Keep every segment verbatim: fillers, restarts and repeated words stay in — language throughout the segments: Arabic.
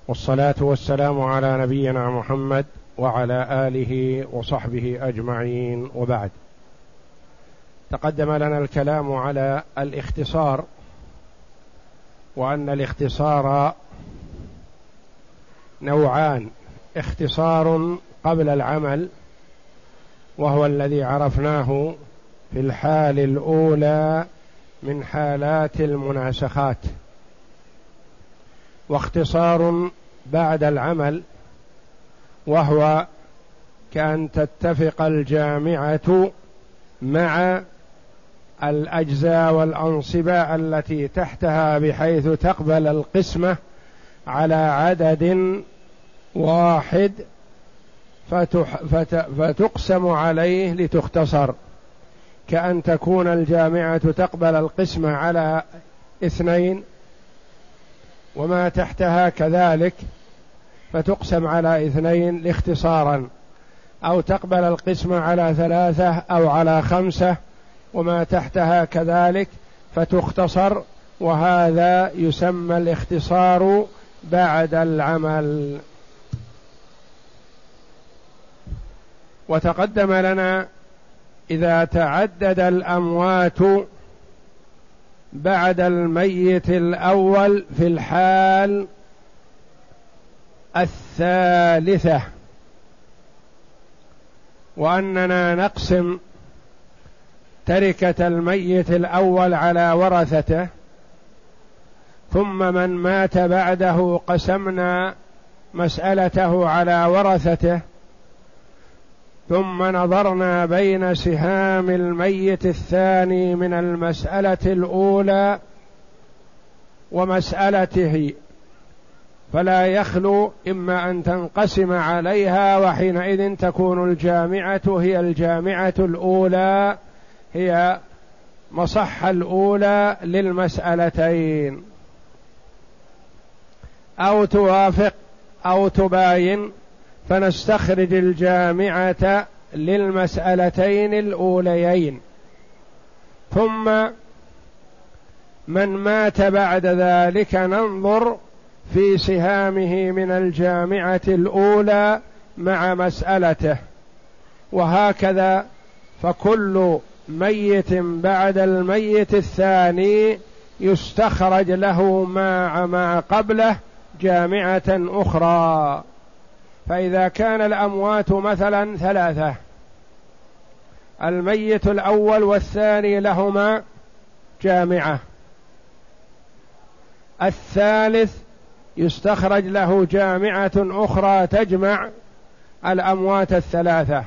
والصلاة والسلام على نبينا محمد وعلى آله وصحبه أجمعين، وبعد. تقدم لنا الكلام على الاختصار، وأن الاختصار نوعان: اختصار قبل العمل وهو الذي عرفناه في الحال الأولى من حالات المناسخات، واختصار بعد العمل وهو كأن تتفق الجامعة مع الأجزاء والأنصبة التي تحتها بحيث تقبل القسمة على عدد واحد فتح فت فتقسم عليه لتختصر، كأن تكون الجامعة تقبل القسمة على اثنين وما تحتها كذلك فتقسم على اثنين لاختصارا، أو تقبل القسمة على ثلاثة أو على خمسة وما تحتها كذلك فتختصر، وهذا يسمى الاختصار بعد العمل. وتقدم لنا إذا تعدد الأموات بعد الميت الأول في الحال الثالثة، وأننا نقسم تركة الميت الأول على ورثته، ثم من مات بعده قسمنا مسألته على ورثته، ثم نظرنا بين سهام الميت الثاني من المسألة الأولى ومسألته، فلا يخلو إما أن تنقسم عليها، وحينئذ تكون الجامعة هي الجامعة الأولى، هي مصح الأولى للمسألتين، أو توافق أو تباين فنستخرج الجامعة للمسألتين الأوليين. ثم من مات بعد ذلك ننظر في سهامه من الجامعة الأولى مع مسألته، وهكذا، فكل ميت بعد الميت الثاني يستخرج له مع ما قبله جامعة أخرى. فإذا كان الأموات مثلا ثلاثة، الميت الأول والثاني لهما جامعة، الثالث يستخرج له جامعة أخرى تجمع الأموات الثلاثة.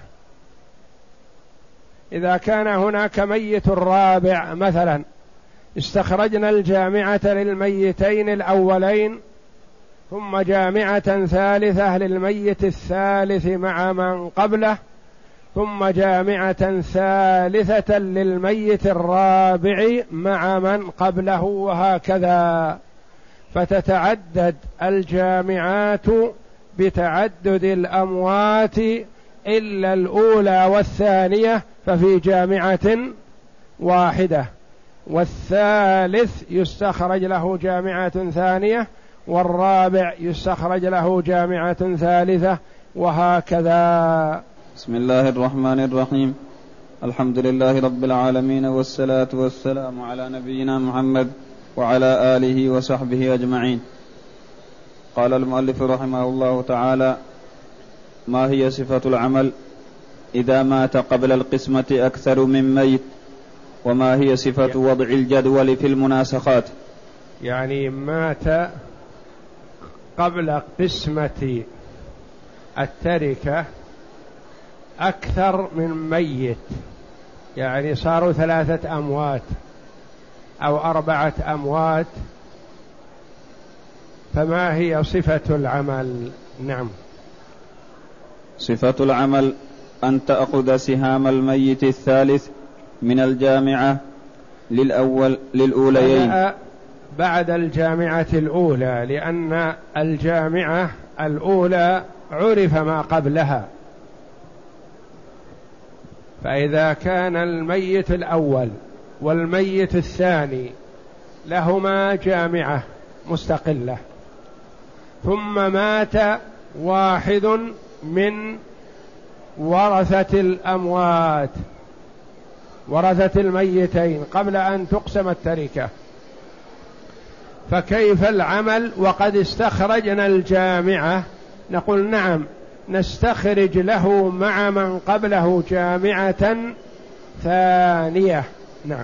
إذا كان هناك ميت رابع مثلا، استخرجنا الجامعة للميتين الأولين، ثم جامعة ثالثة للميت الثالث مع من قبله، ثم جامعة ثالثة للميت الرابع مع من قبله، وهكذا، فتتعدد الجامعات بتعدد الأموات إلا الأولى والثانية ففي جامعة واحدة، والثالث يستخرج له جامعة ثانية، والرابع يستخرج له جامعة ثالثة، وهكذا. بسم الله الرحمن الرحيم. الحمد لله رب العالمين، والصلاة والسلام على نبينا محمد وعلى آله وصحبه أجمعين. قال المؤلف رحمه الله تعالى: ما هي صفة العمل إذا مات قبل القسمة أكثر من ميت؟ وما هي صفة وضع الجدول في المناسخات؟ يعني مات قبل قسمة التركة أكثر من ميت، يعني صاروا ثلاثة أموات أو أربعة أموات، فما هي صفة العمل؟ نعم، صفة العمل أن تأخذ سهام الميت الثالث من الجامعة للأول للأوليين بعد الجامعة الأولى، لأن الجامعة الأولى عرف ما قبلها، فإذا كان الميت الأول والميت الثاني لهما جامعة مستقلة، ثم مات واحد من ورثة الأموات، ورثة الميتين، قبل أن تقسم التركة، فكيف العمل وقد استخرجنا الجامعة؟ نقول نعم، نستخرج له مع من قبله جامعة ثانية. نعم.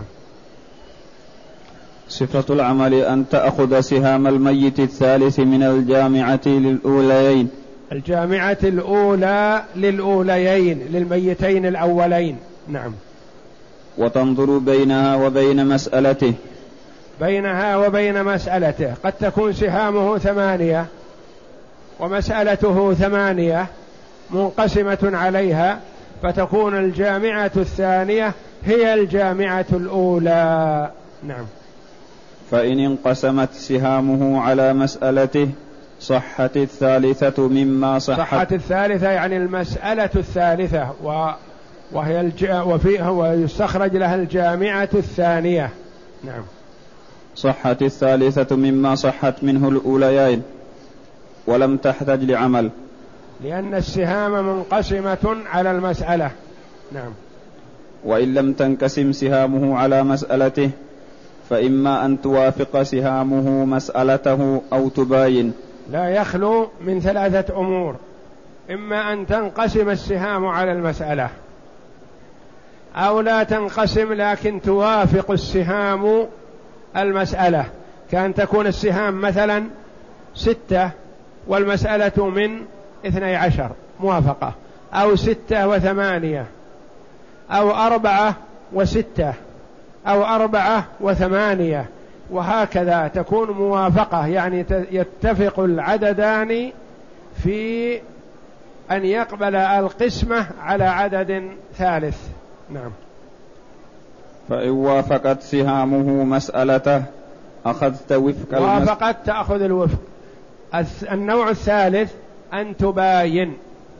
صفة العمل أن تأخذ سهام الميت الثالث من الجامعة للأوليين، الجامعة الأولى للأوليين، للميتين الأولين. نعم. وتنظر بينها وبين مسألته، بينها وبين مسألته، قد تكون سهامه ثمانية ومسألته ثمانية منقسمة عليها، فتكون الجامعة الثانية هي الجامعة الأولى. نعم. فإن انقسمت سهامه على مسألته صحت الثالثة مما صحت. صحت الثالثة يعني المسألة الثالثة، و... وهي الج... وفيها ويستخرج لها الجامعة الثانية. نعم. صحت الثالثة مما صحت منه الأوليين ولم تحتج لعمل، لأن السهام منقسمة على المسألة. نعم. وإن لم تنقسم سهامه على مسألته فإما أن توافق سهامه مسألته أو تباين. لا يخلو من ثلاثة أمور: إما أن تنقسم السهام على المسألة، أو لا تنقسم لكن توافق السهام المسألة، كان تكون السهام مثلا ستة والمسألة من اثني عشر موافقة، أو ستة وثمانية، أو أربعة وستة، أو أربعة وثمانية، وهكذا تكون موافقة، يعني يتفق العددان في أن يقبل القسمة على عدد ثالث. نعم. فإن وافقت سهامه مسألته أخذت وفق وافقت تأخذ الوفق. النوع الثالث أن تباين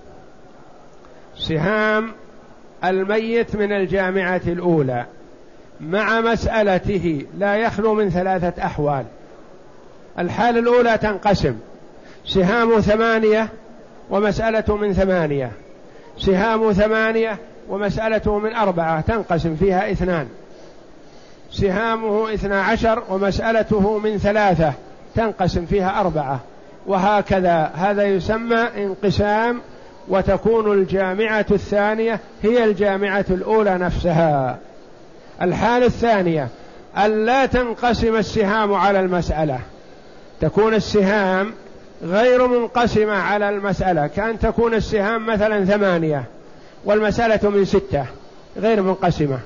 سهام الميت من الجامعة الأولى مع مسألته، لا يخلو من ثلاثة أحوال. الحالة الأولى تنقسم: سهام ثمانية ومسألة من ثمانية، سهام ثمانية ومسألته من أربعة، تنقسم فيها اثنان، سهامه اثنا عشر ومسألته من ثلاثة، تنقسم فيها أربعة، وهكذا. هذا يسمى انقسام، وتكون الجامعة الثانية هي الجامعة الأولى نفسها. الحالة الثانية أن لا تنقسم السهام على المسألة، تكون السهام غير منقسمة على المسألة، كأن تكون السهام مثلا ثمانية والمسألة من ستة غير منقسمة،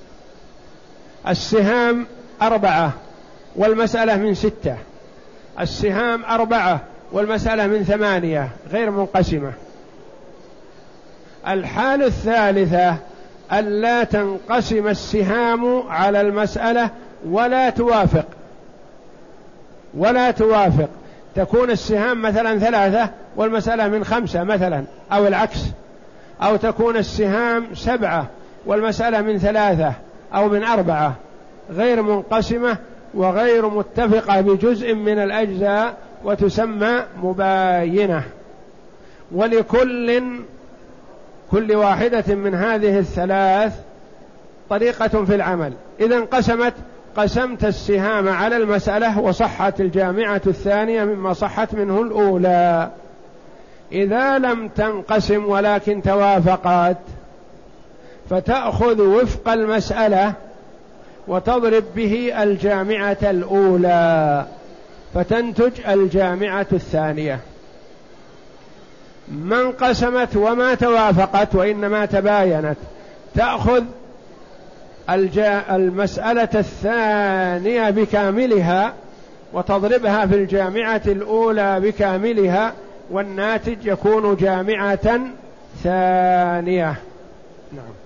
السهام أربعة والمسألة من ستة، السهام أربعة والمسألة من ثمانية غير منقسمة. الحالة الثالثة ألا تنقسم السهام على المسألة ولا توافق ولا توافق تكون السهام مثلا ثلاثة والمسألة من خمسة مثلا، أو العكس، أو تكون السهام سبعة والمسألة من ثلاثة أو من أربعة، غير منقسمة وغير متفقة بجزء من الأجزاء، وتسمى مباينة. ولكل كل واحدة من هذه الثلاث طريقة في العمل. إذا انقسمت قسمت السهام على المسألة وصحت الجامعة الثانية مما صحت منه الأولى. إذا لم تنقسم ولكن توافقت فتأخذ وفق المسألة وتضرب به الجامعة الأولى فتنتج الجامعة الثانية. ما انقسمت وما توافقت وإنما تباينت تأخذ المسألة الثانية بكاملها وتضربها في الجامعة الأولى بكاملها، والناتج يكون جامعة ثانية. نعم.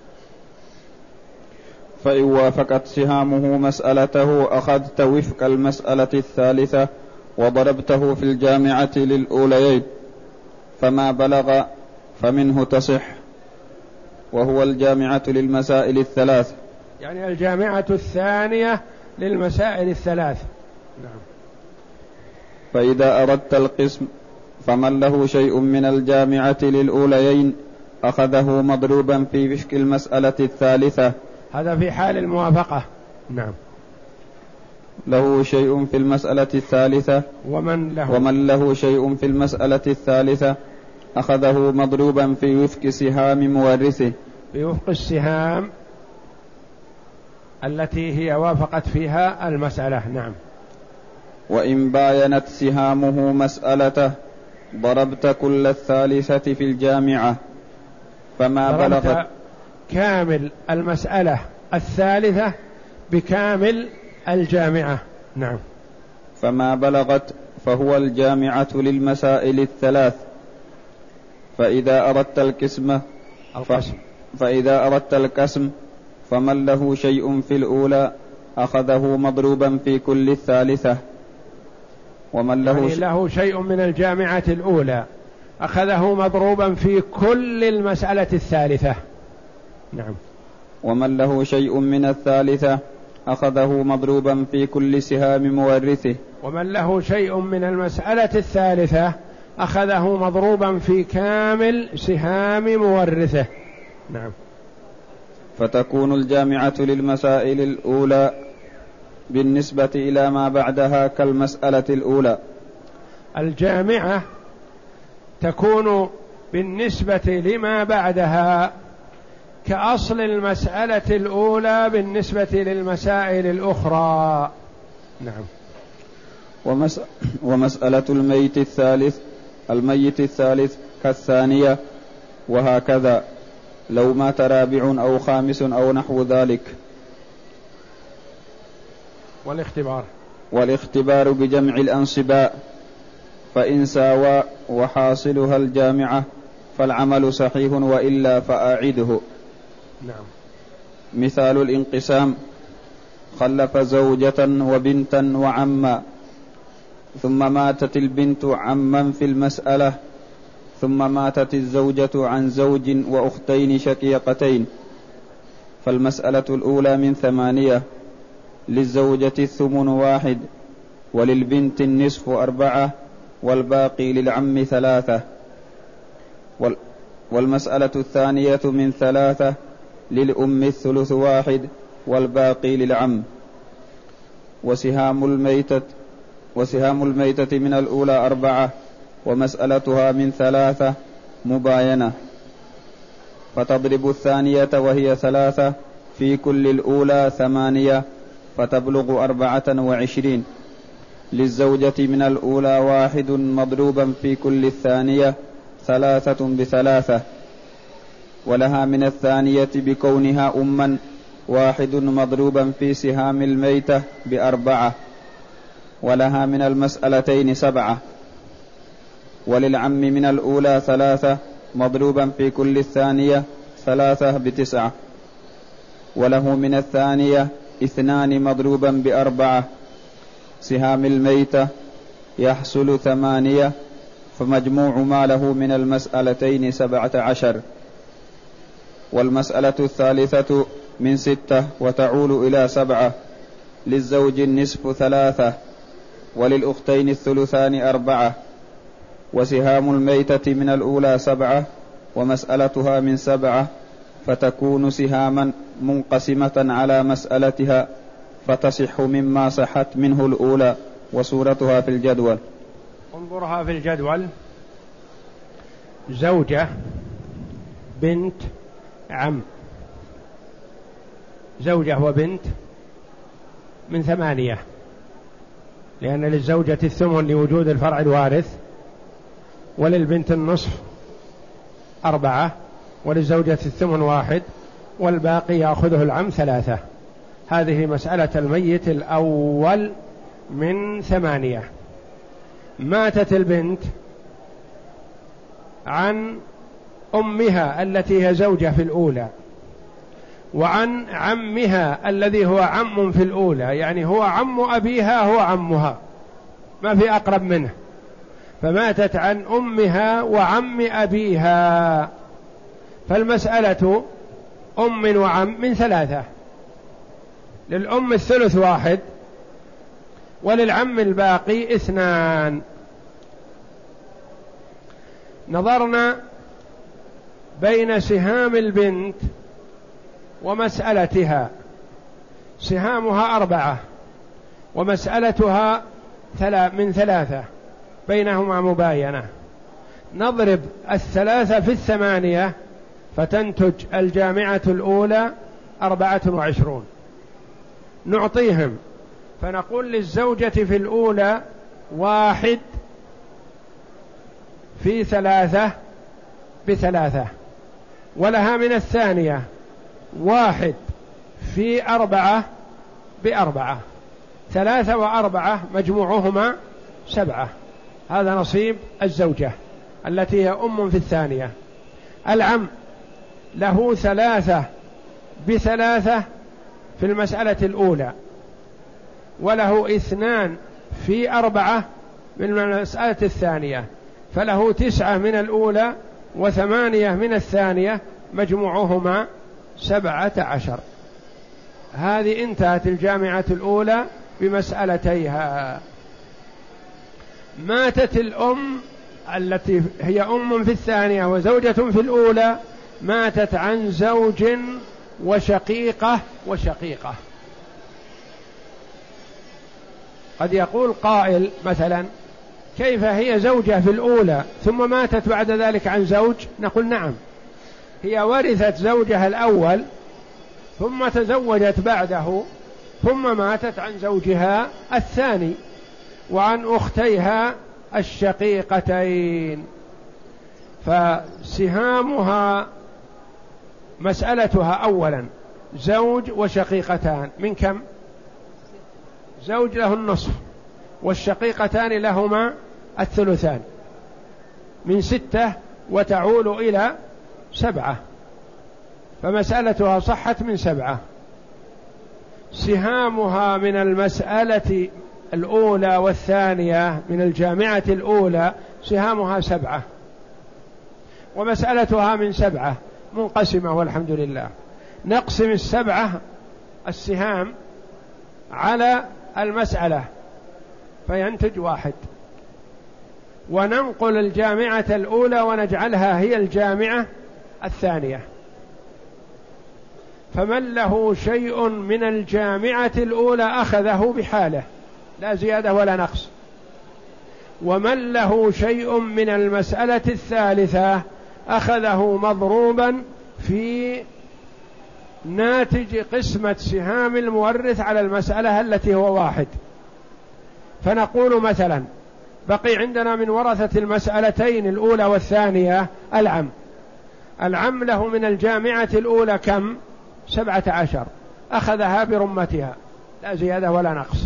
فإن وافقت سهامه مسألته أخذت وفق المسألة الثالثة وضربته في الجامعة للأوليين، فما بلغ فمنه تصح، وهو الجامعة للمسائل الثلاث، يعني الجامعة الثانية للمسائل الثلاث. نعم. فإذا أردت القسم فمن له شيء من الجامعة للأوليين أخذه مضروبا في فشك المسألة الثالثة. هذا في حال الموافقة. نعم. له شيء في المسألة الثالثة ومن له, ومن له شيء في المسألة الثالثة أخذه مضروبا في وفق سهام مورثه، في وفق السهام التي هي وافقت فيها المسألة. نعم. وإن باينت سهامه مسألته ضربت كل الثالثة في الجامعة فما بلغت كامل المسألة الثالثة بكامل الجامعة. نعم. فما بلغت فهو الجامعة للمسائل الثلاث. فإذا أردت القسمة القسم فإذا أردت القسم فمن له شيء في الأولى أخذه مضروبا في كل الثالثة، ومن له, يعني له شيء من الجامعة الأولى أخذه مضروبا في كل المسألة الثالثة. نعم. ومن له شيء من الثالثة أخذه مضروبا في كل سهام مورثه، ومن له شيء من المسألة الثالثة أخذه مضروبا في كامل سهام مورثه. نعم. فتكون الجامعة للمسائل الأولى بالنسبة إلى ما بعدها كالمسألة الأولى. الجامعة تكون بالنسبة لما بعدها كأصل المسألة الأولى بالنسبة للمسائل الأخرى. نعم. ومس... ومسألة الميت الثالث الميت الثالث كالثانية، وهكذا لو مات رابع أو خامس أو نحو ذلك. والاختبار والاختبار بجمع الأنصباء، فإن ساوى وحاصلها الجامعة فالعمل صحيح وإلا فأعده. نعم. مثال الانقسام: خلف زوجة وبنتا وعما، ثم ماتت البنت عما في المسألة، ثم ماتت الزوجة عن زوج وأختين شقيقتين، فالمسألة الأولى من ثمانية، للزوجة الثمن واحد، وللبنت النصف أربعة، والباقي للعم ثلاثة. والمسألة الثانية من ثلاثة، للأم الثلث واحد، والباقي للعم. وسهام الميتة وسهام الميتة من الأولى أربعة، ومسألتها من ثلاثة مباينة، فتضرب الثانية وهي ثلاثة في كل الأولى ثمانية، فتبلغ أربعة وعشرين. للزوجة من الأولى واحد مضروبا في كل الثانية ثلاثة بثلاثة، ولها من الثانية بكونها أما واحد مضروبا في سهام الميتة بأربعة، ولها من المسألتين سبعة. وللعم من الأولى ثلاثة مضروبا في كل الثانية ثلاثة بتسعة، وله من الثانية اثنان مضروبا بأربعة. سهام الميتة يحصل ثمانية، فمجموع ما له من المسألتين سبعة عشر. والمسألة الثالثة من ستة وتعول إلى سبعة، للزوج النصف ثلاثة، وللأختين الثلثان أربعة. وسهام الميتة من الأولى سبعة، ومسألتها من سبعة، فتكون سهاما منقسمة على مسألتها، فتصح مما صحت منه الأولى. وصورتها في الجدول. انظرها في الجدول: زوجة بنت عم، زوجة وبنت من ثمانية، لأن للزوجة الثمن لوجود الفرع الوارث، وللبنت النصف أربعة، وللزوجة الثمن واحد، والباقي يأخذه العم ثلاثة. هذه مسألة الميت الأول من ثمانية. ماتت البنت عن أمها التي هي زوجة في الأولى، وعن عمها الذي هو عم في الأولى، يعني هو عم أبيها هو عمها، ما في أقرب منه، فماتت عن أمها وعم أبيها، فالمسألة أم وعم من ثلاثة. للأم الثلث واحد، وللعم الباقي اثنان. نظرنا بين سهام البنت ومسألتها، سهامها أربعة ومسألتها من ثلاثة، بينهما مباينة. نضرب الثلاثة في الثمانية فتنتج الجامعة الأولى أربعة وعشرون، نعطيهم فنقول للزوجة في الأولى واحد في ثلاثة بثلاثة، ولها من الثانية واحد في أربعة بأربعة، ثلاثة وأربعة مجموعهما سبعة، هذا نصيب الزوجة التي هي أم في الثانية. العم له ثلاثة بثلاثة في المسألة الأولى، وله اثنان في أربعة من المسألة الثانية، فله تسعة من الأولى وثمانية من الثانية، مجموعهما سبعة عشر. هذه انتهت الجامعة الأولى بمسألتيها. ماتت الأم التي هي أم في الثانية وزوجة في الأولى، ماتت عن زوج وشقيقة وشقيقة. قد يقول قائل مثلا كيف هي زوجة في الأولى ثم ماتت بعد ذلك عن زوج؟ نقول نعم، هي ورثت زوجها الأول ثم تزوجت بعده ثم ماتت عن زوجها الثاني وعن أختيها الشقيقتين، فسهامها مسألتها أولا زوج وشقيقتان من كم؟ زوج له النصف والشقيقتان لهما الثلثان، من ستة وتعول إلى سبعة، فمسألتها صحت من سبعة. سهامها من المسألة الأولى والثانية من الجامعة الأولى سهامها سبعة، ومسألتها من سبعة منقسمة والحمد لله. نقسم السبعة السهام على المسألة فينتج واحد، وننقل الجامعة الأولى ونجعلها هي الجامعة الثانية، فمن له شيء من الجامعة الأولى أخذه بحاله لا زيادة ولا نقص، ومن له شيء من المسألة الثالثة أخذه مضروبا في ناتج قسمة سهام المورث على المسألة التي هو واحد. فنقول مثلا بقي عندنا من ورثة المسألتين الأولى والثانية العم، العم له من الجامعة الأولى كم؟ سبعة عشر، أخذها برمتها لا زيادة ولا نقص.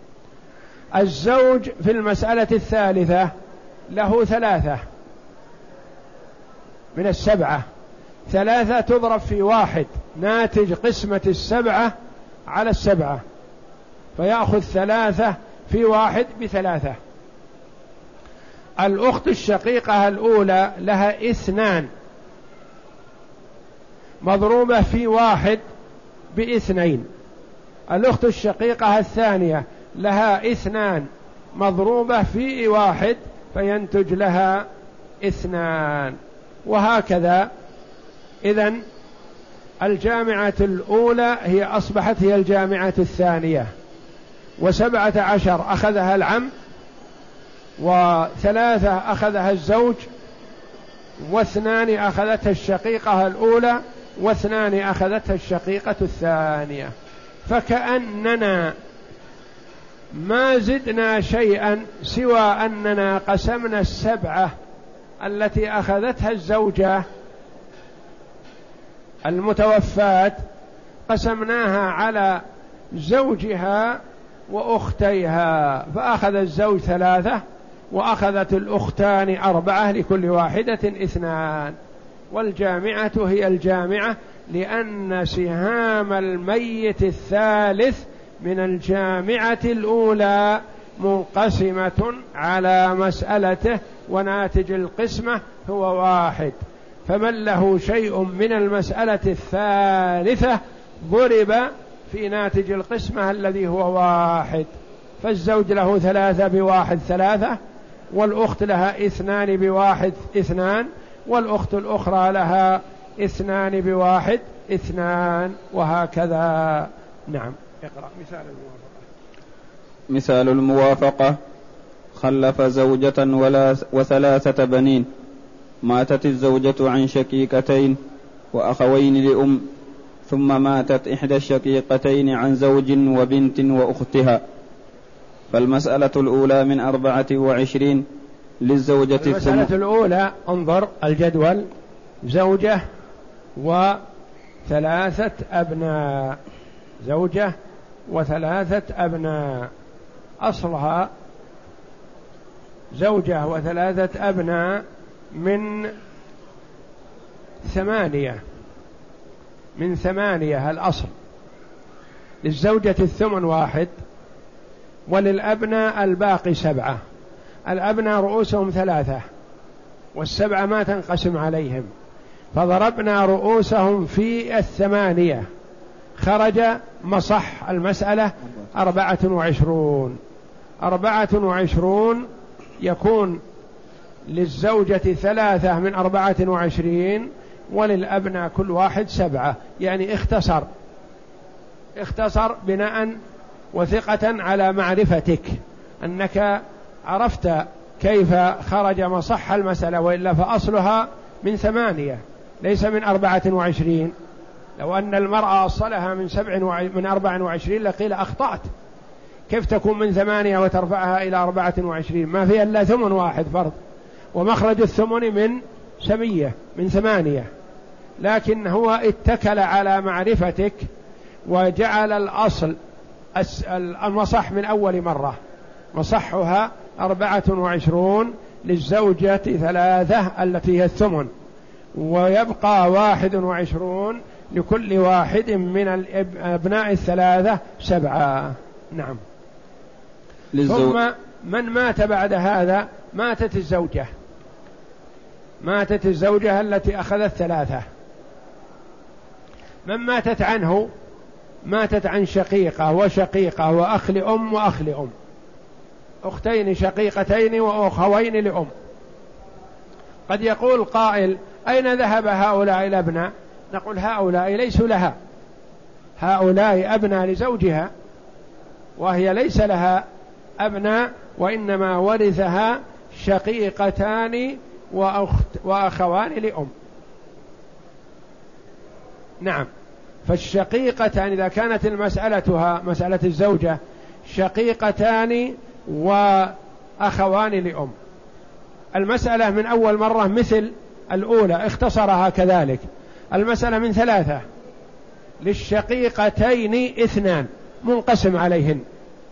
الزوج في المسألة الثالثة له ثلاثة من السبعة، ثلاثة تضرب في واحد ناتج قسمة السبعة على السبعة، فيأخذ ثلاثة في واحد بثلاثة. الأخت الشقيقة الأولى لها اثنان مضروبة في واحد باثنين، الأخت الشقيقة الثانية لها اثنان مضروبة في واحد فينتج لها اثنان، وهكذا. إذن الجامعة الأولى هي أصبحت هي الجامعة الثانية، وسبعة عشر أخذها العم، وثلاثة أخذها الزوج، واثنان أخذتها الشقيقة الأولى، واثنان أخذتها الشقيقة الثانية. فكأننا ما زدنا شيئا سوى أننا قسمنا السبعة التي أخذتها الزوجة المتوفاة، قسمناها على زوجها وأختيها، فأخذ الزوج ثلاثة وأخذت الأختان أربعة، لكل واحدة اثنان، والجامعة هي الجامعة لأن سهام الميت الثالث من الجامعة الأولى منقسمة على مسألته، وناتج القسمة هو واحد، فمن له شيء من المسألة الثالثة ضرب في ناتج القسمة الذي هو واحد، فالزوج له ثلاثة بواحد ثلاثة، والأخت لها اثنان بواحد اثنان، والأخت الأخرى لها اثنان بواحد اثنان، وهكذا. نعم. اقرأ مثال الموافقة. مثال الموافقة: خلف زوجة ولا وثلاثة بنين، ماتت الزوجة عن شقيقتين وأخوين لأم، ثم ماتت إحدى الشقيقتين عن زوج وبنت وأختها، فالمسألة الأولى من أربعة وعشرين للزوجة. المسألة الأولى، انظر الجدول: زوجة وثلاثة أبناء، زوجة وثلاثة أبناء، أصلها زوجة وثلاثة أبناء من ثمانية، من ثمانية الأصل. للزوجة الثمن واحد، وللأبناء الباقي سبعة. الأبناء رؤوسهم ثلاثة، والسبعة ما تنقسم عليهم، فضربنا رؤوسهم في الثمانية، خرج مصح المسألة أربعة وعشرون. أربعة وعشرون يكون للزوجة ثلاثة من أربعة وعشرين، وللأبناء كل واحد سبعة. يعني اختصر اختصر بناء وثقة على معرفتك أنك عرفت كيف خرج مصح المسألة، وإلا فأصلها من ثمانية ليس من أربعة وعشرين. لو أن المرأة أصلها من سبع وع... من أربعة وعشرين لقيل أخطأت، كيف تكون من ثمانية وترفعها إلى أربعة وعشرين؟ ما في إلا ثمن واحد فرض، ومخرج الثمن من سمية من ثمانية، لكن هو اتكل على معرفتك وجعل الأصل المصح من أول مرة، مصحها أربعة وعشرون للزوجة ثلاثة التي هي الثمن، ويبقى واحد وعشرون لكل واحد من الأبناء الثلاثة سبعة. نعم. ثم من مات بعد هذا، ماتت الزوجة ماتت الزوجة التي أخذت ثلاثة. من ماتت عنه، ماتت عن شقيقة وشقيقة وأخ لأم وأخ لأم، أختين شقيقتين وأخوين لأم. قد يقول قائل: أين ذهب هؤلاء الأبناء؟ نقول: هؤلاء ليسوا لها، هؤلاء أبناء لزوجها، وهي ليس لها أبناء، وإنما ورثها شقيقتان وأخت وأخوان لأم. نعم. فالشقيقتان إذا كانت المسألتها مسألة الزوجة شقيقتان وأخوان لأم، المسألة من أول مرة مثل الأولى اختصرها كذلك. المسألة من ثلاثة، للشقيقتين اثنان منقسم عليهن،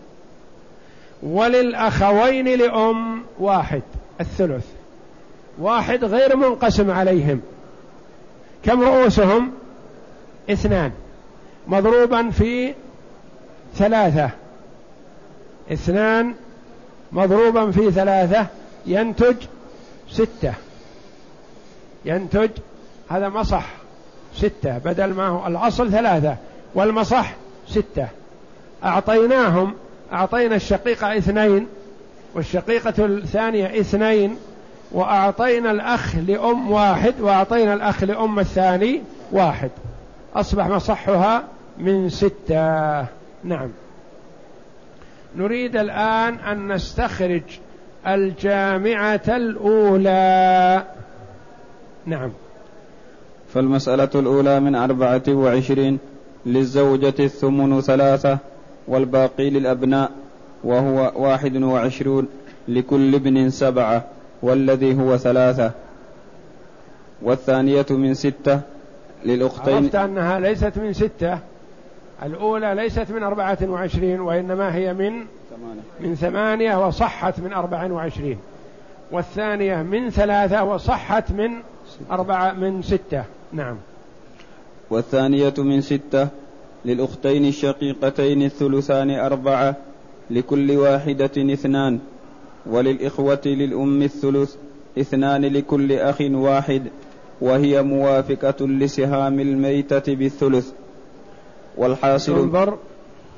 وللأخوين لأم واحد الثلث، واحد غير منقسم عليهم. كم رؤوسهم؟ اثنان مضروبا في ثلاثة، اثنان مضروبا في ثلاثة ينتج ستة، ينتج هذا مصح ستة، بدل ما هو الأصل ثلاثة والمصح ستة. أعطيناهم أعطينا الشقيقة اثنين والشقيقة الثانية اثنين، وأعطينا الأخ لأم واحد، وأعطينا الأخ لأم الثاني واحد، أصبح مصحها من ستة. نعم. نريد الآن أن نستخرج الجامعة الأولى. نعم. فالمسألة الأولى من أربعة وعشرين للزوجة الثمن ثلاثة والباقي للأبناء، وهو واحد وعشرون لكل ابن سبعة والذي هو ثلاثة. والثانية من ستة للأختين. عرفت أنها ليست من ستة، الأولى ليست من أربعة وعشرين وإنما هي من ثمانية. من ثمانية وصحت من أربعة وعشرين، والثانية من ثلاثة وصحت من أربعة من ستة. نعم. والثانية من ستة للأختين الشقيقتين الثلثان أربعة لكل واحدة اثنان، وللإخوة للأم الثلث اثنان لكل أخ واحد، وهي موافقة لسهام الميتة بالثلث. والحاصل انظر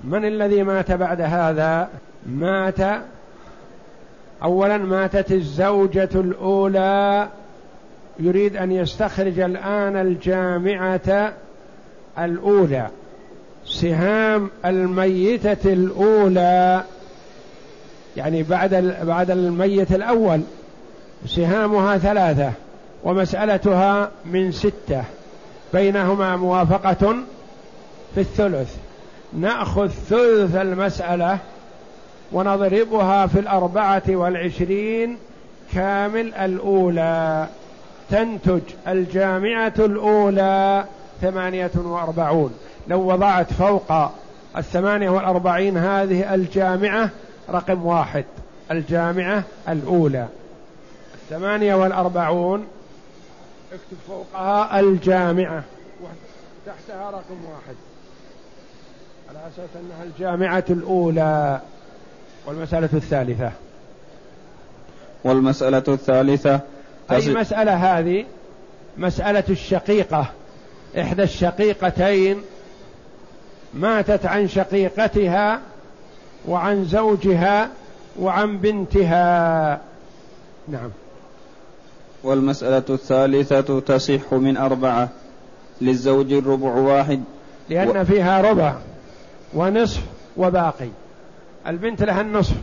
من الذي مات بعد هذا؟ مات أولا ماتت الزوجة الأولى، يريد أن يستخرج الآن الجامعة الأولى. سهام الميتة الأولى يعني بعد بعد الميت الأول سهامها ثلاثة ومسألتها من ستة، بينهما موافقة في الثلث. نأخذ ثلث المسألة ونضربها في الأربعة والعشرين كامل الأولى، تنتج الجامعة الأولى ثمانية وأربعون. لو وضعت فوق الثمانية والأربعين هذه الجامعة رقم واحد، الجامعة الأولى الثمانية والأربعون، اكتب فوقها الجامعة تحتها رقم واحد على أساس أنها الجامعة الأولى. والمسألة الثالثة والمسألة الثالثة أي مسألة هذه؟ مسألة الشقيقة، إحدى الشقيقتين ماتت عن شقيقتها وعن زوجها وعن بنتها. نعم. والمسألة الثالثة تصح من أربعة، للزوج الربع واحد لأن و... فيها ربع ونصف وباقي. البنت لها النصف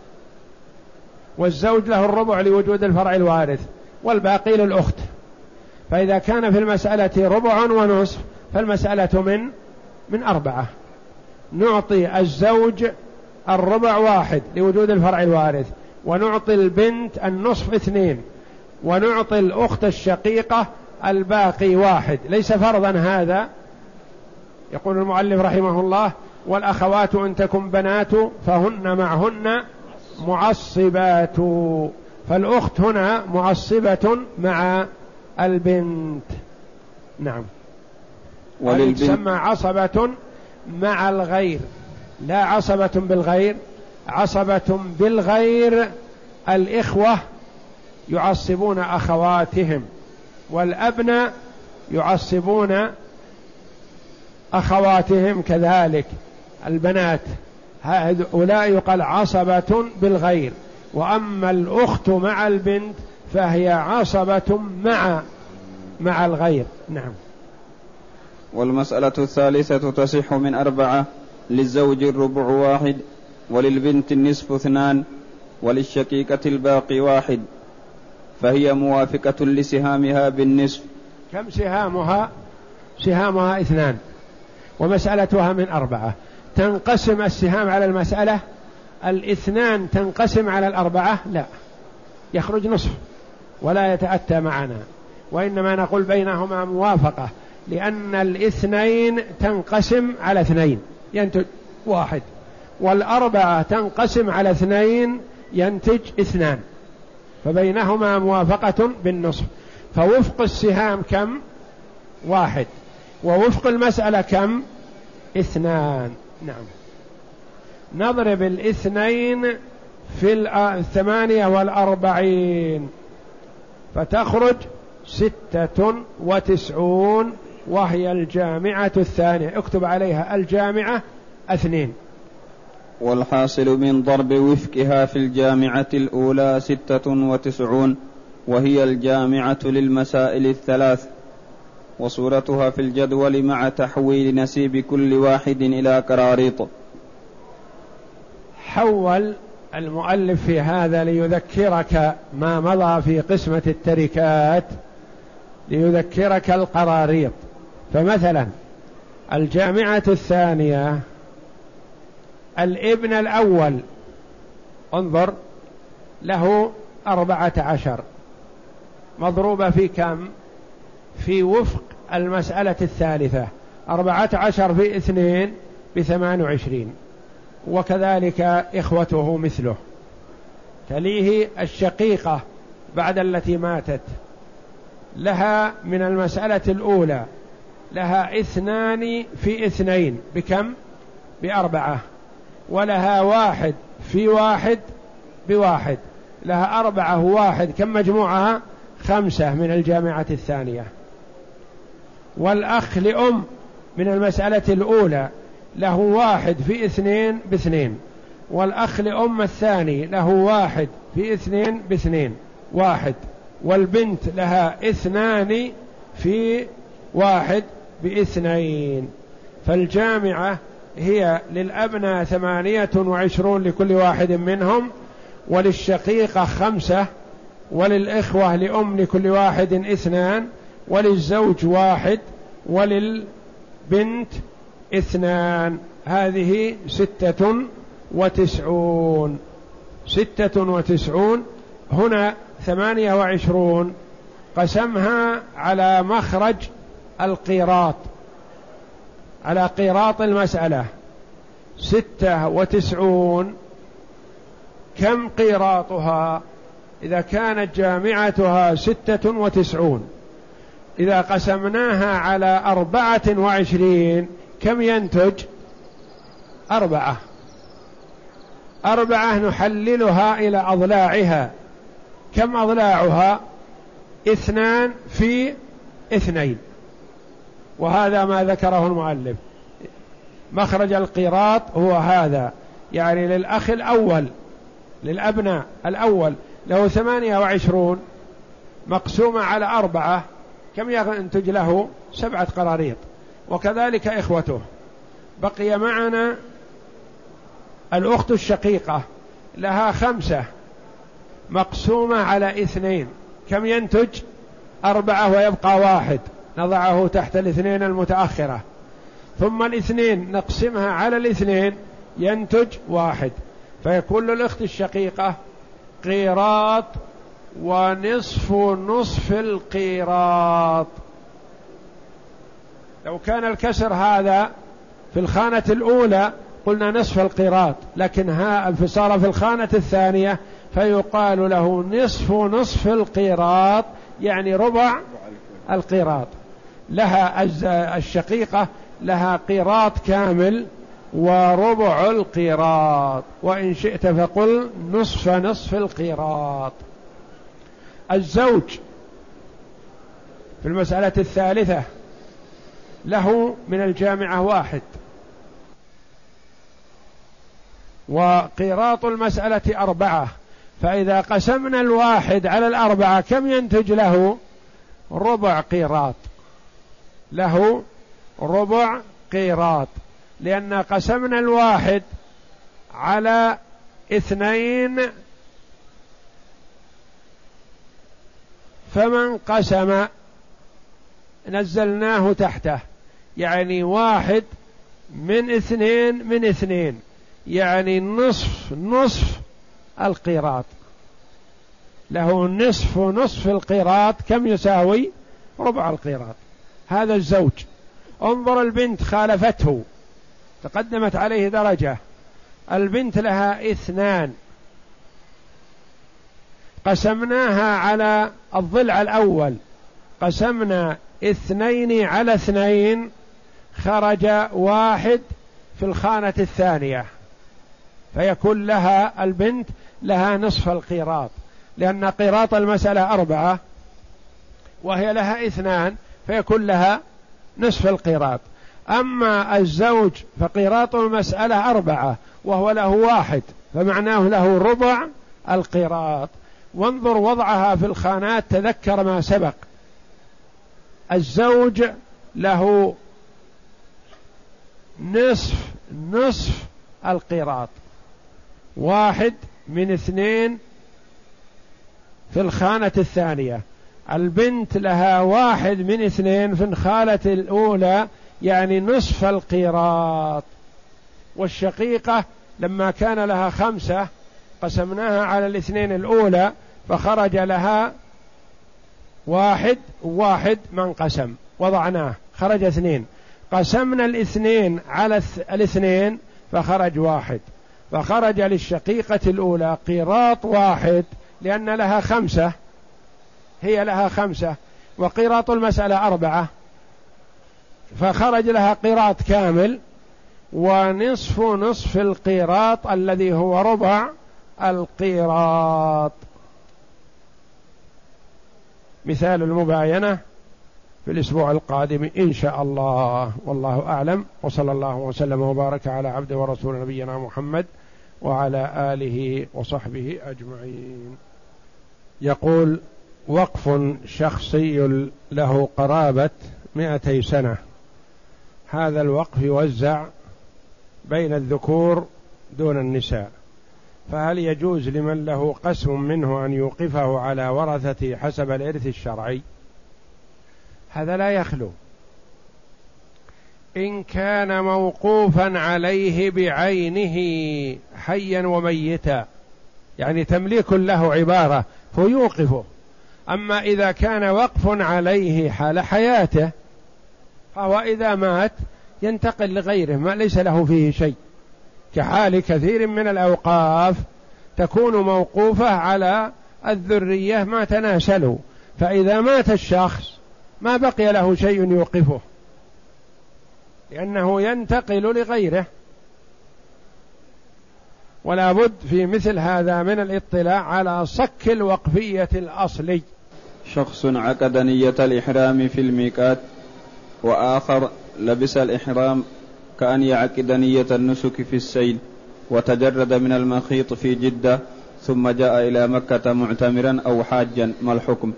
والزوج له الربع لوجود الفرع الوارث والباقي للأخت. فإذا كان في المسألة ربع ونصف فالمسألة من من أربعة. نعطي الزوج الربع واحد لوجود الفرع الوارث، ونعطي البنت النصف اثنين، ونعطي الأخت الشقيقة الباقي واحد. ليس فرضا هذا. يقول المؤلف رحمه الله: والأخوات إن تكن بنات فهن معهن معصبات. فالأخت هنا معصبة مع البنت. نعم. وللبنت تسمى عصبة مع الغير، لا عصبة بالغير. عصبة بالغير الإخوة يعصبون أخواتهم، والأبناء يعصبون أخواتهم كذلك البنات. هؤلاء يقال عصبة بالغير. وأما الأخت مع البنت فهي عصبة مع مع الغير. نعم. والمسألة الثالثة تصح من أربعة، للزوج الربع واحد، وللبنت النصف اثنان، وللشقيقة الباقي واحد، فهي موافقة لسهامها بالنصف. كم سهامها؟ سهامها اثنان ومسألتها من أربعة. تنقسم السهام على المسألة الاثنان تنقسم على الأربعة؟ لا، يخرج نصف ولا يتأتى معنا، وإنما نقول بينهما موافقة، لأن الاثنين تنقسم على اثنين ينتج واحد، والأربعة تنقسم على اثنين ينتج اثنان، فبينهما موافقة بالنصف. فوفق السهام كم؟ واحد، ووفق المسألة كم؟ اثنان. نعم. نضرب الاثنين في الثمانية والأربعين فتخرج ستة وتسعون، وهي الجامعة الثانية. اكتب عليها الجامعة اثنين. والحاصل من ضرب وفقها في الجامعة الأولى ستة وتسعون، وهي الجامعة للمسائل الثلاث، وصورتها في الجدول مع تحويل نسيب كل واحد إلى كراريط. حول المؤلف في هذا ليذكرك ما مضى في قسمة التركات، ليذكرك القراريط. فمثلا الجامعة الثانية الابن الأول انظر له أربعة عشر مضروبة في كم؟ في وفق المسألة الثالثة، أربعة عشر في اثنين بثمان وعشرين، وكذلك إخوته مثله. تليه الشقيقة بعد التي ماتت، لها من المسألة الأولى لها اثنان في اثنين بكم؟ بأربعة، ولها واحد في واحد بواحد، لها أربعة واحد، كم مجموعها؟ خمسة من الجامعة الثانية. والأخ لأم من المسألة الأولى له واحد في اثنين باثنين، والأخ لأم الثاني له واحد في اثنين باثنين واحد، والبنت لها اثنان في واحد باثنين. فالجامعة هي للأبناء ثمانية وعشرون لكل واحد منهم، وللشقيقة خمسة، وللإخوة لأم لكل واحد اثنان، وللزوج واحد، وللبنت اثنان. هذه ستة وتسعون. ستة وتسعون. هنا ثمانية وعشرون قسمها على مخرج القيراط، على قيراط المسألة. ستة وتسعون كم قيراطها؟ إذا كانت جامعتها ستة وتسعون، إذا قسمناها على أربعة وعشرين كم ينتج؟ أربعة. أربعة نحللها إلى أضلاعها. كم أضلاعها؟ اثنان في اثنين. وهذا ما ذكره المؤلف. مخرج القيراط هو هذا، يعني للأخ الأول، للأبناء الأول له ثمانية وعشرون مقسومة على أربعة، كم ينتج له؟ سبعة قراريط. وكذلك إخوته. بقي معنا الأخت الشقيقة لها خمسة مقسومة على اثنين، كم ينتج؟ أربعة، ويبقى واحد نضعه تحت الاثنين المتأخرة. ثم الاثنين نقسمها على الاثنين ينتج واحد، فيكون للأخت الشقيقة قيراط ونصف نصف القيراط. لو كان الكسر هذا في الخانة الأولى قلنا نصف القيراط، لكن ها الفصار في الخانة الثانية فيقال له نصف نصف القيراط، يعني ربع القيراط. لها الشقيقة لها قيراط كامل وربع القيراط، وإن شئت فقل نصف نصف القيراط. الزوج في المسألة الثالثة له من الجامعة واحد، وقيراط المسألة أربعة، فإذا قسمنا الواحد على الأربعة كم ينتج له؟ ربع قيراط. له ربع قيراط، لأن قسمنا الواحد على اثنين، فمن قسم نزلناه تحته، يعني واحد من اثنين من اثنين، يعني نصف نصف القيراط. له نصف نصف القيراط، كم يساوي؟ ربع القيراط. هذا الزوج. انظر البنت خالفته، تقدمت عليه درجة. البنت لها اثنان، قسمناها على الضلع الأول، قسمنا اثنين على اثنين، خرج واحد في الخانة الثانية، فيكون لها البنت لها نصف القيراط، لأن قيراط المسألة أربعة وهي لها اثنان، فيكون لها نصف القيراط. أما الزوج فقيراط المسألة أربعة وهو له واحد، فمعناه له ربع القيراط. وانظر وضعها في الخانات، تذكر ما سبق. الزوج له نصف نصف القيراط، واحد من اثنين في الخانة الثانية. البنت لها واحد من اثنين في الخانة الأولى، يعني نصف القيراط. والشقيقة لما كان لها خمسة قسمناها على الاثنين الأولى، فخرج لها واحد واحد من قسم، وضعناه خرج اثنين، قسمنا الاثنين على الاثنين فخرج واحد، فخرج للشقيقة الأولى قيراط واحد، لأن لها خمسة، هي لها خمسة وقيراط المسألة أربعة، فخرج لها قيراط كامل ونصف نصف القيراط الذي هو ربع القيراط. مثال المباينة: في الأسبوع القادم إن شاء الله، والله أعلم، وصلى الله وسلم وبارك على عبد ورسول نبينا محمد وعلى آله وصحبه أجمعين. يقول: وقف شخصي له قرابة مئتي سنة، هذا الوقف يوزع بين الذكور دون النساء، فهل يجوز لمن له قسم منه أن يوقفه على ورثته حسب الإرث الشرعي؟ هذا لا يخلو. إن كان موقوفا عليه بعينه حيا وميتا، يعني تمليك له عبارة فيوقفه. أما إذا كان وقف عليه حال حياته فهو إذا مات ينتقل لغيره ما ليس له فيه شيء، كحال كثير من الأوقاف تكون موقوفة على الذرية ما تناسلوا، فإذا مات الشخص ما بقي له شيء يوقفه لأنه ينتقل لغيره. ولا بد في مثل هذا من الاطلاع على صك الوقفية الأصلي. شخص عقد نية الإحرام في الميقات، وآخر لبس الإحرام كأن يعقد نية النسك في السيل، وتجرد من المخيط في جدة ثم جاء إلى مكة معتمرا أو حاجا، ما الحكم؟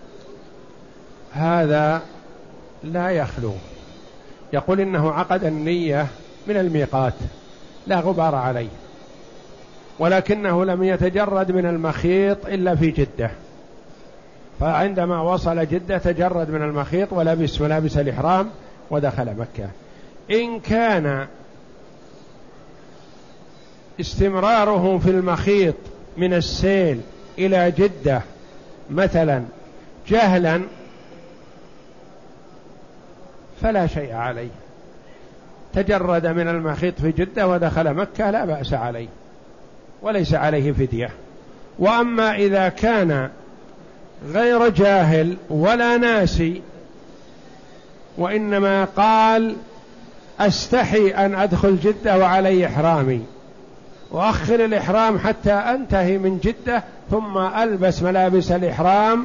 هذا لا يخلو. يقول إنه عقد النية من الميقات لا غبار عليه، ولكنه لم يتجرد من المخيط إلا في جدة، فعندما وصل جدة تجرد من المخيط ولبس ملابس الإحرام ودخل مكة. إن كان استمراره في المخيط من السيل إلى جدة مثلا جهلا فلا شيء عليه، تجرد من المخيط في جدة ودخل مكة لا بأس عليه وليس عليه فدية. وأما إذا كان غير جاهل ولا ناسي وإنما قال أستحي أن أدخل جدة وعلي إحرامي وأخر الإحرام حتى أنتهي من جدة ثم ألبس ملابس الإحرام،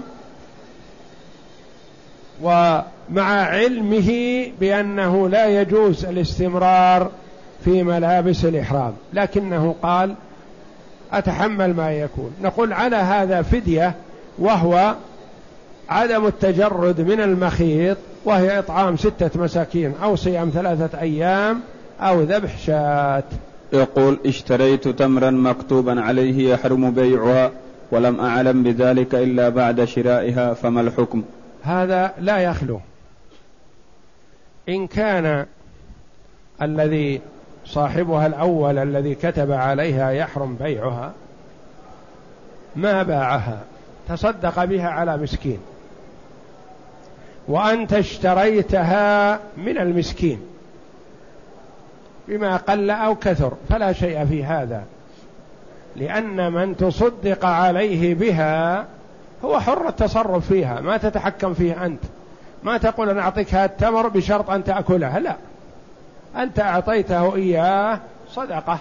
ومع علمه بأنه لا يجوز الاستمرار في ملابس الإحرام لكنه قال أتحمل ما يكون، نقول على هذا فدية، وهو عدم التجرد من المخيط، وهي إطعام ستة مساكين أو صيام ثلاثة أيام أو ذبح شاة. يقول: اشتريت تمرا مكتوبا عليه يحرم بيعها ولم أعلم بذلك إلا بعد شرائها، فما الحكم؟ هذا لا يخلو. إن كان الذي صاحبها الأول الذي كتب عليها يحرم بيعها ما باعها، تصدق بها على مسكين، وأنت اشتريتها من المسكين بما قل أو كثر فلا شيء في هذا، لأن من تصدق عليه بها هو حر التصرف فيها، ما تتحكم فيه أنت، ما تقول أنا أعطيك هذا التمر بشرط أن تأكلها، لا، أنت أعطيته إياه صدقة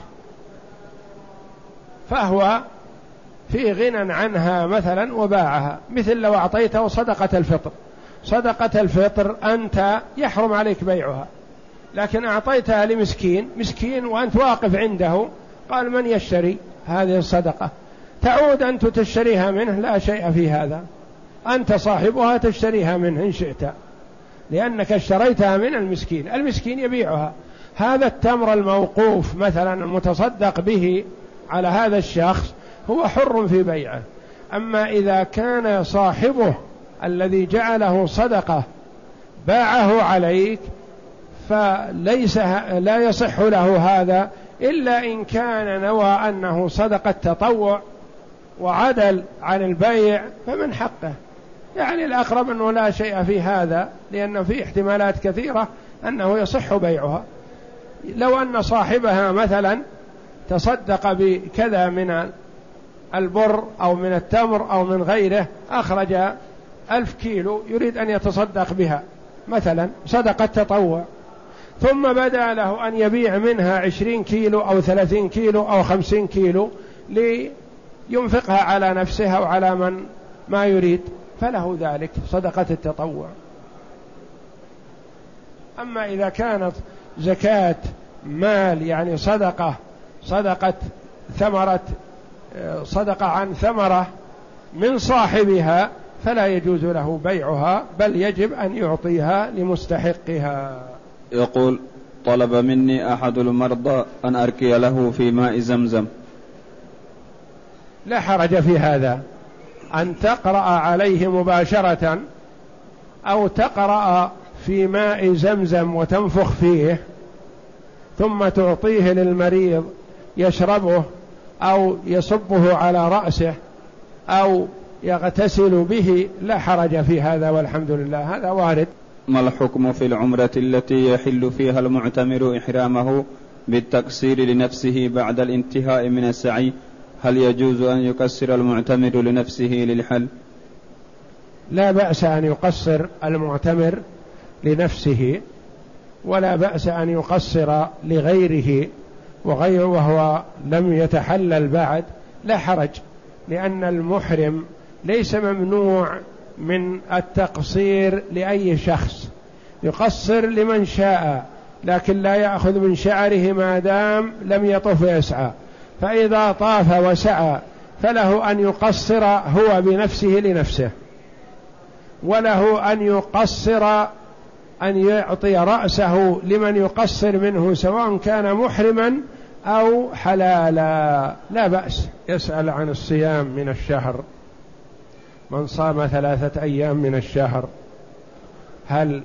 فهو في غنى عنها مثلا وباعها، مثل لو أعطيته صدقة الفطر، صدقة الفطر أنت يحرم عليك بيعها، لكن أعطيتها لمسكين، مسكين وأنت واقف عنده قال من يشتري هذه الصدقة، تعود أنت تشتريها منه، لا شيء في هذا، أنت صاحبها تشتريها منه إن شئت، لأنك اشتريتها من المسكين، المسكين يبيعها. هذا التمر الموقوف مثلا المتصدق به على هذا الشخص هو حر في بيعه. أما إذا كان صاحبه الذي جعله صدقة باعه عليك فليس لا يصح له هذا إلا إن كان نوى أنه صدقة تطوع وعدل عن البيع فمن حقه، يعني الأقرب أنه لا شيء في هذا، لأن في احتمالات كثيرة أنه يصح بيعها. لو أن صاحبها مثلا تصدق بكذا من البر أو من التمر أو من غيره، أخرج ألف كيلو يريد أن يتصدق بها مثلا صدقة تطوع، ثم بدأ له أن يبيع منها عشرين كيلو أو ثلاثين كيلو أو خمسين كيلو لينفقها على نفسها وعلى من ما يريد، فله ذلك صدقة التطوع. أما إذا كانت زكاة مال يعني صدقة صدقة ثمرة صدقة عن ثمرة من صاحبها فلا يجوز له بيعها، بل يجب أن يعطيها لمستحقها. يقول: طلب مني أحد المرضى أن أركي له في ماء زمزم. لا حرج في هذا، أن تقرأ عليه مباشرة أو تقرأ في ماء زمزم وتنفخ فيه ثم تعطيه للمريض يشربه أو يصبه على رأسه أو يغتسل به، لا حرج في هذا والحمد لله، هذا وارد. ما الحكم في العمرة التي يحل فيها المعتمر إحرامه بالتقصير لنفسه بعد الانتهاء من السعي؟ هل يجوز أن يقصر المعتمر لنفسه للحل؟ لا بأس أن يقصر المعتمر لنفسه، ولا بأس أن يقصر لغيره وغيره وهو لم يتحلل بعد، لا حرج، لأن المحرم ليس ممنوع من التقصير لأي شخص، يقصر لمن شاء لكن لا يأخذ من شعره ما دام لم يطف ويسعى، فإذا طاف وسعى فله أن يقصر هو بنفسه لنفسه، وله أن يقصر أن يعطي رأسه لمن يقصر منه سواء كان محرما أو حلالا، لا بأس. يسأل عن الصيام من الشهر، من صام ثلاثة أيام من الشهر هل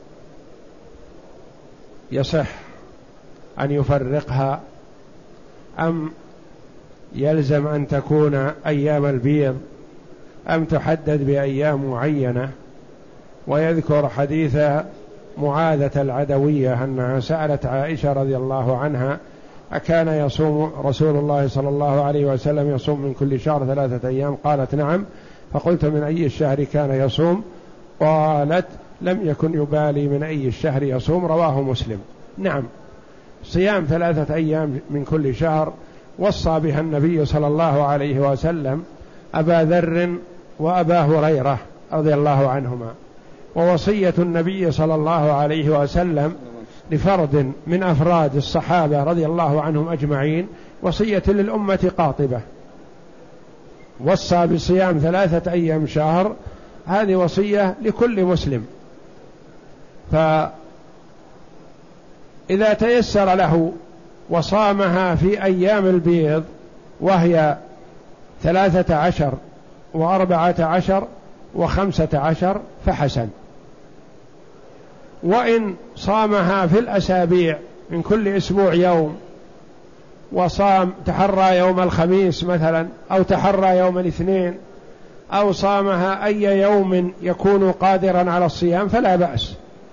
يصح أن يفرقها أم يلزم أن تكون أيام البيض أم تحدد بأيام معينة؟ ويذكر حديث معاذة العدوية أنها سألت عائشة رضي الله عنها: أكان يصوم رسول الله صلى الله عليه وسلم يصوم من كل شهر ثلاثة أيام؟ قالت: نعم. فقلت: من أي الشهر كان يصوم؟ قالت: لم يكن يبالي من أي الشهر يصوم، رواه مسلم. نعم، صيام ثلاثة أيام من كل شهر وصى بها النبي صلى الله عليه وسلم أبا ذر وأبا هريرة رضي الله عنهما، ووصية النبي صلى الله عليه وسلم لفرد من أفراد الصحابة رضي الله عنهم أجمعين وصية للأمة قاطبة، وصى بصيام ثلاثة أيام شهر، هذه وصية لكل مسلم. فإذا تيسر له وصامها في أيام البيض وهي ثلاثة عشر وأربعة عشر وخمسة عشر فحسن، وإن صامها في الأسابيع من كل أسبوع يوم وصام تحرى يوم الخميس مثلا أو تحرى يوم الاثنين أو صامها أي يوم يكون قادرا على الصيام فلا بأس.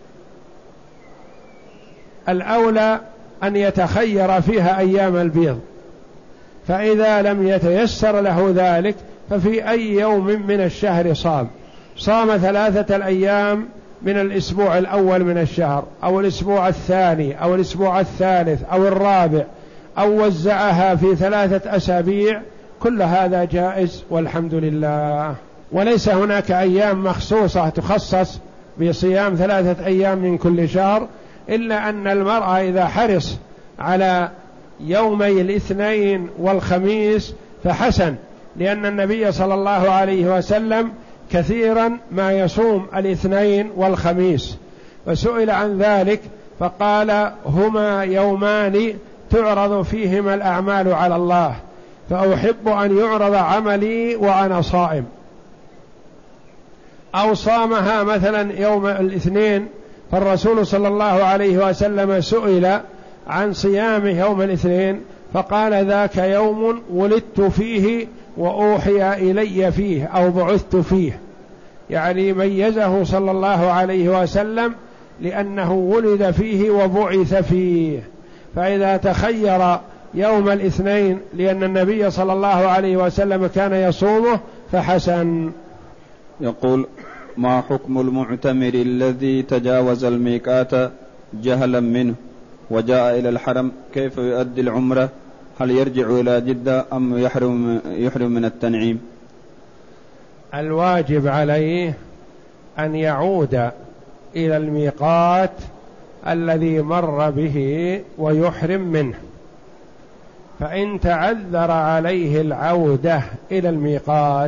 الأولى أن يتخير فيها أيام البيض، فإذا لم يتيسر له ذلك ففي أي يوم من الشهر صام، صام ثلاثة الأيام من الأسبوع الأول من الشهر أو الأسبوع الثاني أو الأسبوع الثالث أو الرابع أو وزعها في ثلاثة أسابيع، كل هذا جائز والحمد لله. وليس هناك أيام مخصوصة تخصص بصيام ثلاثة أيام من كل شهر، إلا أن المرأة إذا حرص على يومي الاثنين والخميس فحسن، لأن النبي صلى الله عليه وسلم كثيرا ما يصوم الاثنين والخميس، فسئل عن ذلك فقال: هما يومان تعرض فيهما الأعمال على الله، فأحب أن يعرض عملي وأنا صائم. أو صامها مثلا يوم الاثنين، فالرسول صلى الله عليه وسلم سئل عن صيام يوم الاثنين فقال: ذاك يوم ولدت فيه وأوحي إلي فيه أو بعثت فيه، يعني ميزه صلى الله عليه وسلم لأنه ولد فيه وبعث فيه. فإذا تخير يوم الاثنين لأن النبي صلى الله عليه وسلم كان يصومه فحسن. يقول: ما حكم المعتمر الذي تجاوز الميقات جهلا منه وجاء إلى الحرم، كيف يؤدي العمرة؟ هل يرجع إلى جدة أم يحرم, يحرم من التنعيم؟ الواجب عليه أن يعود إلى الميقات الذي مر به ويحرم منه. فإن تعذر عليه العودة إلى الميقات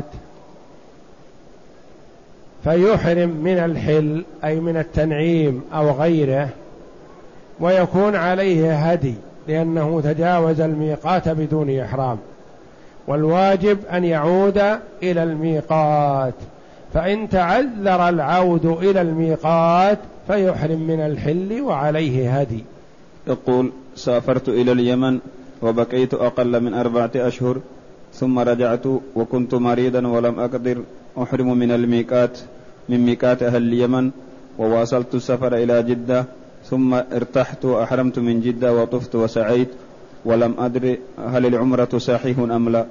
فيحرم من الحل أي من التنعيم أو غيره، ويكون عليه هدي لأنه تجاوز الميقات بدون إحرام، والواجب أن يعود إلى الميقات. فإن تعذر العود إلى الميقات فيحرم من الحل وعليه هدي. يقول: سافرت إلى اليمن وبقيت أقل من أربعة أشهر ثم رجعت وكنت مريضا ولم أقدر أحرم من الميقات من ميقات أهل اليمن، وواصلت السفر إلى جدة ثم ارتحت وأحرمت من جدة وطفت وسعيت ولم أدري هل العمرة صحيح أم لا.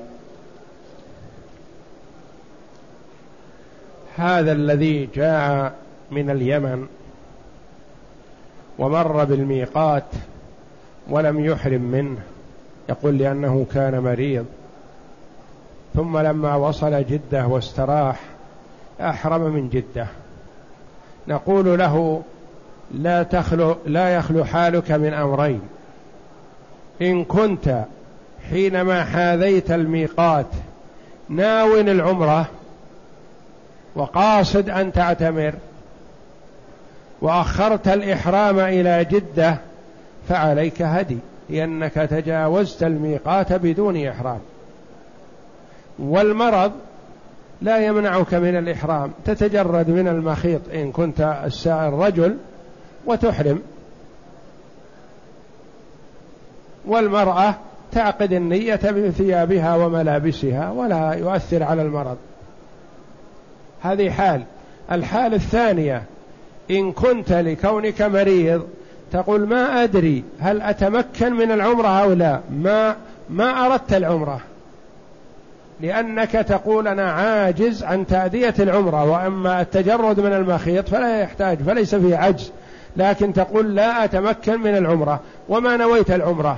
هذا الذي جاء من اليمن ومر بالميقات ولم يحرم منه يقول لأنه كان مريض، ثم لما وصل جدة واستراح أحرم من جدة، نقول له: لا تخلو لا يخلو حالك من أمرين: إن كنت حينما حاذيت الميقات ناوٍ العمرة وقاصد أن تعتمر وأخرت الإحرام إلى جدة فعليك هدي، لأنك تجاوزت الميقات بدون إحرام. والمرض لا يمنعك من الإحرام، تتجرد من المخيط إن كنت السائر رجل وتحرم، والمرأة تعقد النية بثيابها وملابسها ولا يؤثر على المرض. هذه حال. الحال الثانية: إن كنت لكونك مريض تقول: ما أدري هل أتمكن من العمرة أو لا، ما ما أردت العمرة، لأنك تقول: أنا عاجز عن تأدية العمرة، وأما التجرد من المخيط فلا يحتاج، فليس فيه عجز، لكن تقول: لا أتمكن من العمرة وما نويت العمرة،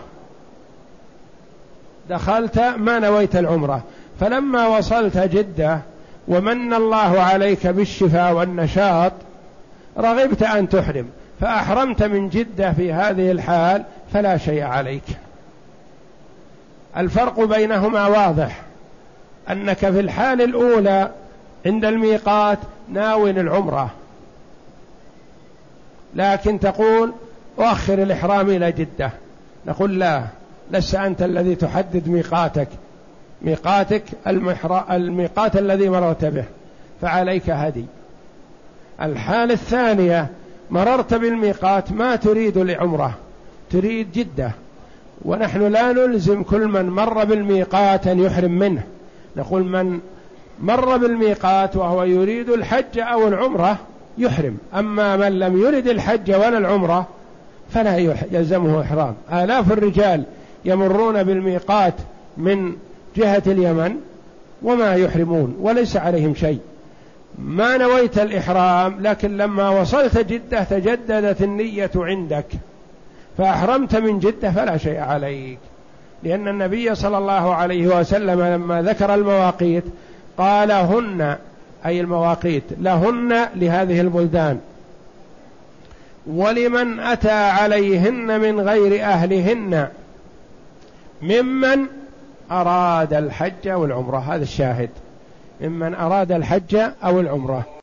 دخلت ما نويت العمرة، فلما وصلت جدة ومن الله عليك بالشفاء والنشاط رغبت أن تحرم فأحرمت من جدة، في هذه الحال فلا شيء عليك. الفرق بينهما واضح، أنك في الحال الأولى عند الميقات ناوٍ العمرة، لكن تقول: أؤخر الإحرام إلى جدة، نقول: لا، لست أنت الذي تحدد ميقاتك، ميقاتك الميقات الذي مررت به، فعليك هدي. الحالة الثانية: مررت بالميقات ما تريد العمرة، تريد جدة، ونحن لا نلزم كل من مر بالميقات أن يحرم منه، نقول: من مر بالميقات وهو يريد الحج أو العمرة يحرم، أما من لم يرد الحج ولا العمرة فلا يلزمه إحرام. آلاف الرجال يمرون بالميقات من جهة اليمن وما يحرمون وليس عليهم شيء، ما نويت الإحرام، لكن لما وصلت جدة تجددت النية عندك فأحرمت من جدة فلا شيء عليك، لأن النبي صلى الله عليه وسلم لما ذكر المواقيت قال: هن، أي المواقيت لهن لهذه البلدان، ولمن أتى عليهن من غير أهلهن ممن أراد الحج والعمرة. هذا الشاهد: ممن أراد الحج أو العمرة.